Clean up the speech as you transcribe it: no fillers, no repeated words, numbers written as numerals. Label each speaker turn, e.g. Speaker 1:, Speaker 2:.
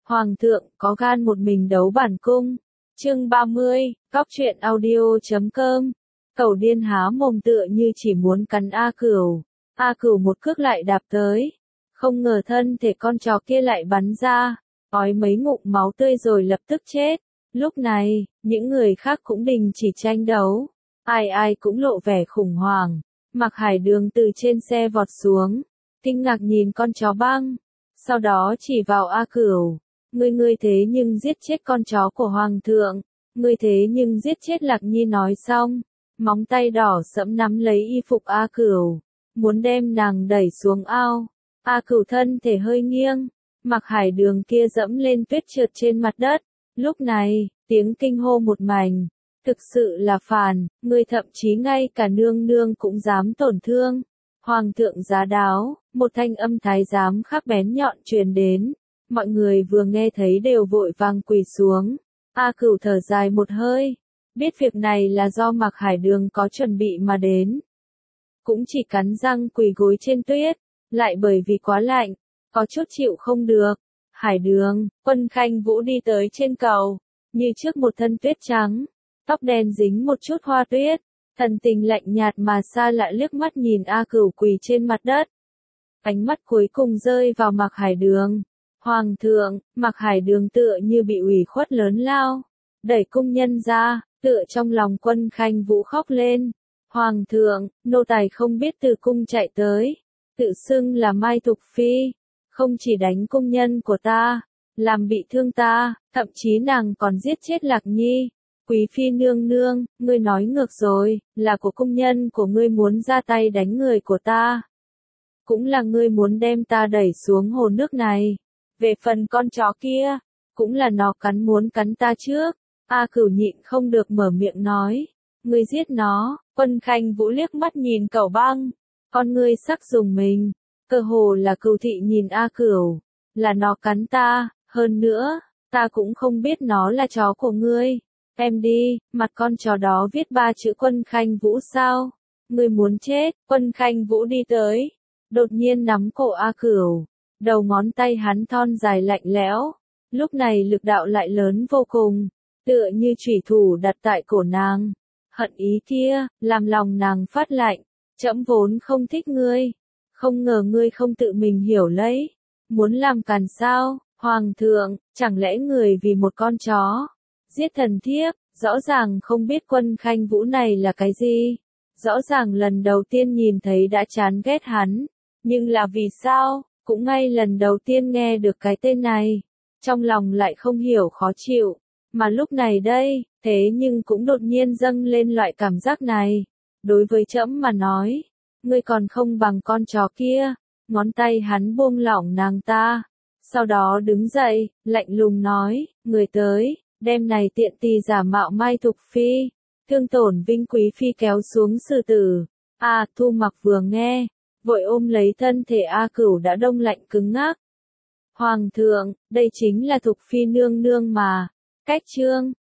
Speaker 1: Hoàng thượng có gan một mình đấu bản cung. Chương 30, Cóc truyện audio.com. Cẩu điên há mồm tựa như chỉ muốn cắn A Cửu. A Cửu một cước lại đạp tới. Không ngờ thân thể con chó kia lại bắn ra, ói mấy ngụm máu tươi rồi lập tức chết. Lúc này, những người khác cũng đình chỉ tranh đấu. Ai ai cũng lộ vẻ khủng hoảng. Mạc Hải Đường từ trên xe vọt xuống, kinh ngạc nhìn con chó băng. Sau đó chỉ vào A Cửu. Ngươi thế nhưng giết chết con chó của Hoàng thượng. Ngươi thế nhưng giết chết Lạc Nhi nói xong. Móng tay đỏ sẫm nắm lấy y phục A Cửu. Muốn đem nàng đẩy xuống ao. A Cửu thân thể hơi nghiêng. Mạc Hải Đường kia dẫm lên tuyết trượt trên mặt đất. Lúc này, tiếng kinh hô một mảnh. Thực sự là phản, ngươi thậm chí ngay cả nương nương cũng dám tổn thương. Hoàng thượng giá đáo, một thanh âm thái giám khắc bén nhọn truyền đến. Mọi người vừa nghe thấy đều vội vàng quỳ xuống. A Cửu thở dài một hơi. Biết việc này là do Mạc Hải Đường có chuẩn bị mà đến. Cũng chỉ cắn răng quỳ gối trên tuyết. Lại bởi vì quá lạnh, có chút chịu không được. Hải Đường, Quân Khanh Vũ đi tới trên cầu. Như trước một thân tuyết trắng. Tóc đen dính một chút hoa tuyết. Thần tình lạnh nhạt mà xa lạ liếc mắt nhìn A Cửu quỳ trên mặt đất. Ánh mắt cuối cùng rơi vào Mạc Hải Đường. Hoàng thượng, Mạc Hải Đường tựa như bị ủy khuất lớn lao. Đẩy cung nhân ra, tựa trong lòng Quân Khanh Vũ khóc lên. Hoàng thượng, nô tài không biết từ cung chạy tới. Tự xưng là Mai Thục Phi. Không chỉ đánh cung nhân của ta, làm bị thương ta, thậm chí nàng còn giết chết Lạc Nhi. Quý phi nương nương, ngươi nói ngược rồi, là của cung nhân của ngươi muốn ra tay đánh người của ta. Cũng là ngươi muốn đem ta đẩy xuống hồ nước này. Về phần con chó kia, cũng là nó muốn cắn ta trước. A Cửu nhịn không được mở miệng nói. Ngươi giết nó. Quân Khanh Vũ liếc mắt nhìn Cẩu Băng. Con ngươi sắc dùng mình. Cơ hồ là cừu thị nhìn A Cửu. Là nó cắn ta, hơn nữa, ta cũng không biết nó là chó của ngươi. Em đi, mặt con chó đó viết 3 chữ Quân Khanh Vũ sao? Ngươi muốn chết. Quân Khanh Vũ đi tới. Đột nhiên nắm cổ A Cửu. Đầu ngón tay hắn thon dài lạnh lẽo. Lúc này lực đạo lại lớn vô cùng. Tựa như chủy thủ đặt tại cổ nàng. Hận ý kia, làm lòng nàng phát lạnh. Trẫm vốn không thích ngươi. Không ngờ ngươi không tự mình hiểu lấy. Muốn làm càn sao? Hoàng thượng, chẳng lẽ người vì một con chó giết thần thiếp? Rõ ràng không biết Quân Khanh Vũ này là cái gì. Rõ ràng lần đầu tiên nhìn thấy đã chán ghét hắn. Nhưng là vì sao? Cũng ngay lần đầu tiên nghe được cái tên này. Trong lòng lại không hiểu khó chịu. Mà lúc này đây, thế nhưng cũng đột nhiên dâng lên loại cảm giác này. Đối với trẫm mà nói, ngươi còn không bằng con chó kia. Ngón tay hắn buông lỏng nàng ta. Sau đó đứng dậy, lạnh lùng nói, người tới, đem này tiện tỳ giả mạo Mai Thục Phi. Thương tổn vinh quý phi kéo xuống xử tử. Thu Mặc vừa nghe, vội ôm lấy thân thể A Cửu đã đông lạnh cứng ngắc. Hoàng thượng, đây chính là Thục Phi nương nương mà. Cách chương